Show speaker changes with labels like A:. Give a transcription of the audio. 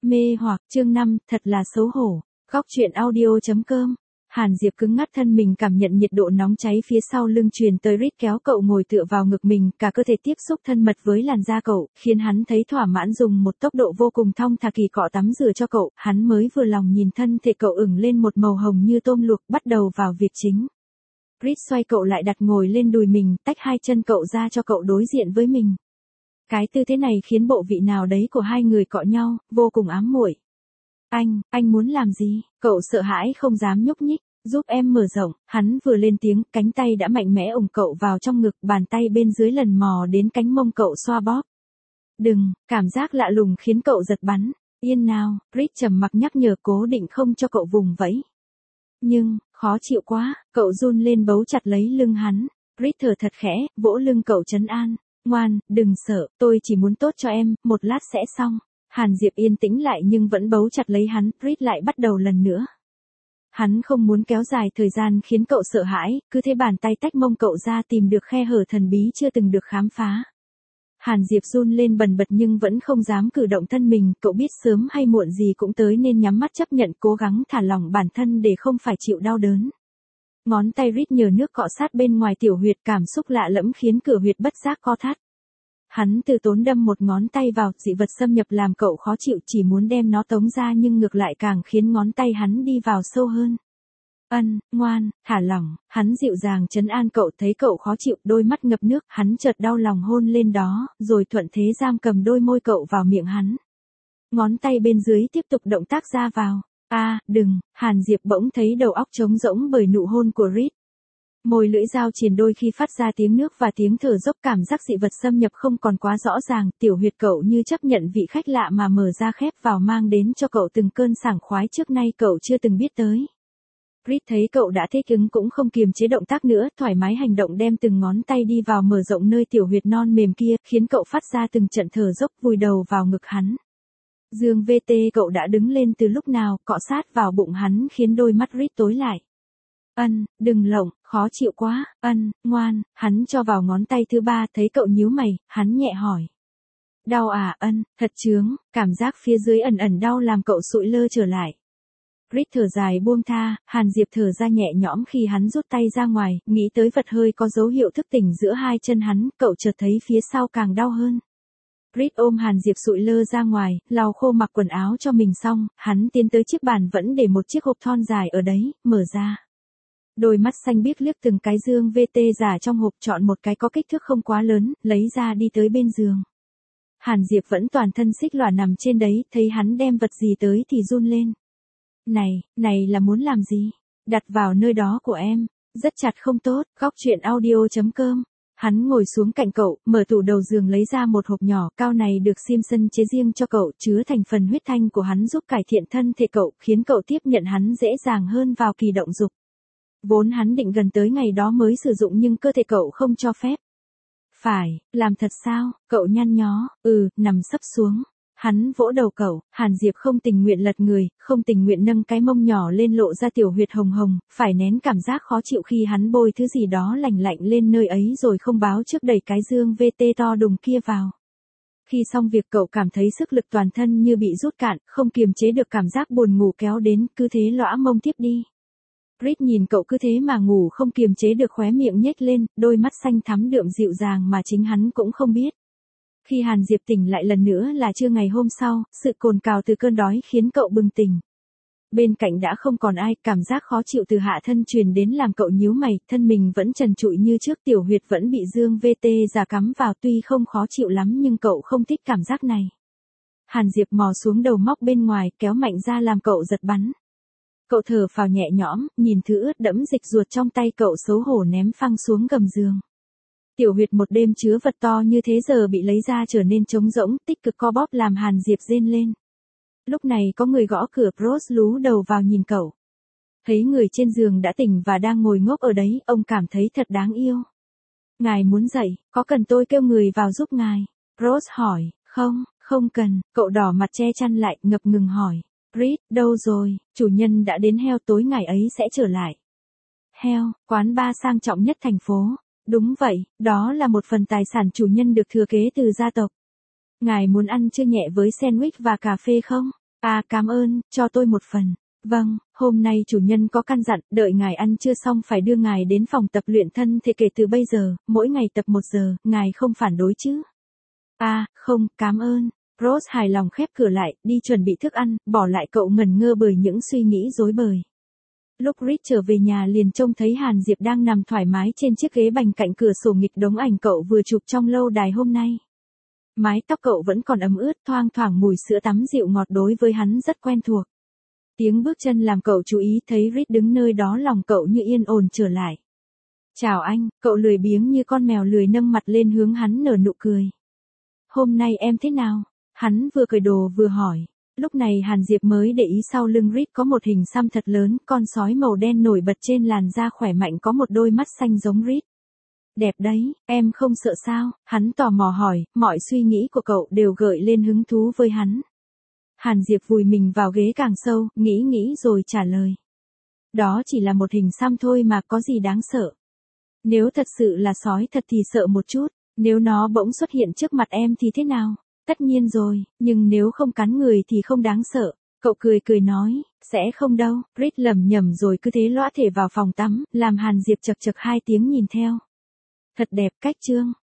A: Mê hoặc, chương 5, thật là xấu hổ. Góc truyện audio.com. Hàn Diệp cứng ngắc thân mình cảm nhận nhiệt độ nóng cháy phía sau lưng truyền tới, rít kéo cậu ngồi tựa vào ngực mình, cả cơ thể tiếp xúc thân mật với làn da cậu, khiến hắn thấy thỏa mãn, dùng một tốc độ vô cùng thong thả kỳ cọ tắm rửa cho cậu. Hắn mới vừa lòng nhìn thân thể cậu ửng lên một màu hồng như tôm luộc, bắt đầu vào việc chính. Rít xoay cậu lại, đặt ngồi lên đùi mình, tách hai chân cậu ra cho cậu đối diện với mình. Cái tư thế này khiến bộ vị nào đấy của hai người cọ nhau, vô cùng ám muội. Anh muốn làm gì? Cậu sợ hãi không dám nhúc nhích. Giúp em mở rộng, hắn vừa lên tiếng, cánh tay đã mạnh mẽ ủng cậu vào trong ngực, bàn tay bên dưới lần mò đến cánh mông cậu xoa bóp. Đừng, cảm giác lạ lùng khiến cậu giật bắn. Yên nào, Rít trầm mặc nhắc nhở, cố định không cho cậu vùng vẫy. Nhưng, khó chịu quá, cậu run lên bấu chặt lấy lưng hắn. Rít thở thật khẽ, vỗ lưng cậu trấn an. Ngoan, đừng sợ, tôi chỉ muốn tốt cho em, một lát sẽ xong. Hàn Diệp yên tĩnh lại nhưng vẫn bấu chặt lấy hắn, Rít lại bắt đầu lần nữa. Hắn không muốn kéo dài thời gian khiến cậu sợ hãi, cứ thế bàn tay tách mông cậu ra, tìm được khe hở thần bí chưa từng được khám phá. Hàn Diệp run lên bần bật nhưng vẫn không dám cử động thân mình, cậu biết sớm hay muộn gì cũng tới nên nhắm mắt chấp nhận, cố gắng thả lỏng bản thân để không phải chịu đau đớn. Ngón tay Rít nhờ nước cọ sát bên ngoài tiểu huyệt, cảm xúc lạ lẫm khiến cửa huyệt bất giác co thắt. Hắn từ tốn đâm một ngón tay vào, dị vật xâm nhập làm cậu khó chịu, chỉ muốn đem nó tống ra nhưng ngược lại càng khiến ngón tay hắn đi vào sâu hơn. Ngoan, thả lỏng, hắn dịu dàng trấn an cậu. Thấy cậu khó chịu, đôi mắt ngập nước, hắn chợt đau lòng hôn lên đó, rồi thuận thế giam cầm đôi môi cậu vào miệng hắn. Ngón tay bên dưới tiếp tục động tác ra vào. Đừng, Hàn Diệp bỗng thấy đầu óc trống rỗng bởi nụ hôn của Rít. Môi lưỡi dao triền đôi khi phát ra tiếng nước và tiếng thở dốc, cảm giác dị vật xâm nhập không còn quá rõ ràng, tiểu huyệt cậu như chấp nhận vị khách lạ mà mở ra khép vào, mang đến cho cậu từng cơn sảng khoái trước nay cậu chưa từng biết tới. Rít thấy cậu đã thích ứng cũng không kiềm chế động tác nữa, thoải mái hành động, đem từng ngón tay đi vào mở rộng nơi tiểu huyệt non mềm kia, khiến cậu phát ra từng trận thở dốc, vùi đầu vào ngực hắn. Dương VT, cậu đã đứng lên từ lúc nào, cọ sát vào bụng hắn khiến đôi mắt Rít tối lại. Đừng lộng, khó chịu quá. Ngoan, hắn cho vào ngón tay thứ ba, thấy cậu nhíu mày, hắn nhẹ hỏi. Đau à? Thật chướng, cảm giác phía dưới ẩn đau làm cậu sụi lơ trở lại. Rít thở dài buông tha, Hàn Diệp thở ra nhẹ nhõm khi hắn rút tay ra ngoài, nghĩ tới vật hơi có dấu hiệu thức tỉnh giữa hai chân hắn, cậu chợt thấy phía sau càng đau hơn. Rít ôm Hàn Diệp sụi lơ ra ngoài, lau khô mặc quần áo cho mình xong, hắn tiến tới chiếc bàn vẫn để một chiếc hộp thon dài ở đấy, mở ra. Đôi mắt xanh biếc liếc từng cái dương VT giả trong hộp, chọn một cái có kích thước không quá lớn, lấy ra đi tới bên giường. Hàn Diệp vẫn toàn thân xích lòa nằm trên đấy, thấy hắn đem vật gì tới thì run lên. Này là muốn làm gì? Đặt vào nơi đó của em, rất chặt không tốt. Góc truyện audio.com. Hắn ngồi xuống cạnh cậu, mở tủ đầu giường lấy ra một hộp nhỏ, cao này được Simpson chế riêng cho cậu, chứa thành phần huyết thanh của hắn giúp cải thiện thân thể cậu, khiến cậu tiếp nhận hắn dễ dàng hơn vào kỳ động dục. Vốn hắn định gần tới ngày đó mới sử dụng nhưng cơ thể cậu không cho phép. Phải, làm thật sao? Cậu nhăn nhó, nằm sấp xuống. Hắn vỗ đầu cậu, Hàn Diệp không tình nguyện lật người, không tình nguyện nâng cái mông nhỏ lên lộ ra tiểu huyệt hồng hồng, phải nén cảm giác khó chịu khi hắn bôi thứ gì đó lạnh lạnh lên nơi ấy rồi không báo trước đẩy cái dương VT to đùng kia vào. Khi xong việc cậu cảm thấy sức lực toàn thân như bị rút cạn, không kiềm chế được cảm giác buồn ngủ kéo đến, cứ thế lõa mông tiếp đi. Rít nhìn cậu cứ thế mà ngủ không kiềm chế được, khóe miệng nhếch lên, đôi mắt xanh thắm đượm dịu dàng mà chính hắn cũng không biết. Khi Hàn Diệp tỉnh lại lần nữa là trưa ngày hôm sau, sự cồn cào từ cơn đói khiến cậu bừng tỉnh. Bên cạnh đã không còn ai, cảm giác khó chịu từ hạ thân truyền đến làm cậu nhíu mày, thân mình vẫn trần trụi như trước, tiểu huyệt vẫn bị dương VT giả cắm vào, tuy không khó chịu lắm nhưng cậu không thích cảm giác này. Hàn Diệp mò xuống đầu móc bên ngoài, kéo mạnh ra làm cậu giật bắn. Cậu thở phào nhẹ nhõm, nhìn thứ ướt đẫm dịch ruột trong tay cậu, xấu hổ ném phăng xuống gầm giường. Tiểu huyệt một đêm chứa vật to như thế giờ bị lấy ra trở nên trống rỗng, tích cực co bóp làm Hàn Diệp rên lên. Lúc này có người gõ cửa, Rose lú đầu vào nhìn cậu. Thấy người trên giường đã tỉnh và đang ngồi ngốc ở đấy, ông cảm thấy thật đáng yêu. Ngài muốn dậy, có cần tôi kêu người vào giúp ngài? Rose hỏi, không cần, cậu đỏ mặt che chăn lại, ngập ngừng hỏi. Rít, đâu rồi? Chủ nhân đã đến heo, tối ngày ấy sẽ trở lại. Heo, quán bar sang trọng nhất thành phố. Đúng vậy, đó là một phần tài sản chủ nhân được thừa kế từ gia tộc. Ngài muốn ăn trưa nhẹ với sandwich và cà phê không? À cảm ơn, cho tôi một phần. Vâng, hôm nay chủ nhân có căn dặn, đợi ngài ăn trưa xong phải đưa ngài đến phòng tập luyện thân thể kể từ bây giờ, mỗi ngày tập 1 giờ, ngài không phản đối chứ? À, không, cảm ơn. Rose hài lòng khép cửa lại, đi chuẩn bị thức ăn, bỏ lại cậu ngẩn ngơ bởi những suy nghĩ rối bời. Lúc Reed trở về nhà liền trông thấy Hàn Diệp đang nằm thoải mái trên chiếc ghế bành cạnh cửa sổ nghịch đống ảnh cậu vừa chụp trong lâu đài hôm nay. Mái tóc cậu vẫn còn ấm ướt, thoang thoảng mùi sữa tắm dịu ngọt đối với hắn rất quen thuộc. Tiếng bước chân làm cậu chú ý thấy Reed đứng nơi đó, lòng cậu như yên ổn trở lại. Chào anh, cậu lười biếng như con mèo lười nâng mặt lên hướng hắn nở nụ cười. Hôm nay em thế nào? Hắn vừa cởi đồ vừa hỏi. Lúc này Hàn Diệp mới để ý sau lưng Reed có một hình xăm thật lớn, con sói màu đen nổi bật trên làn da khỏe mạnh có một đôi mắt xanh giống Reed. Đẹp đấy, em không sợ sao? Hắn tò mò hỏi, mọi suy nghĩ của cậu đều gợi lên hứng thú với hắn. Hàn Diệp vùi mình vào ghế càng sâu, nghĩ rồi trả lời. Đó chỉ là một hình xăm thôi mà, có gì đáng sợ. Nếu thật sự là sói thật thì sợ một chút, nếu nó bỗng xuất hiện trước mặt em thì thế nào? Tất nhiên rồi, nhưng nếu không cắn người thì không đáng sợ. Cậu cười nói, sẽ không đâu. Reed lẩm nhẩm rồi cứ thế lõa thể vào phòng tắm, làm Hàn Diệp chậc chậc 2 tiếng nhìn theo. Thật đẹp cách chương.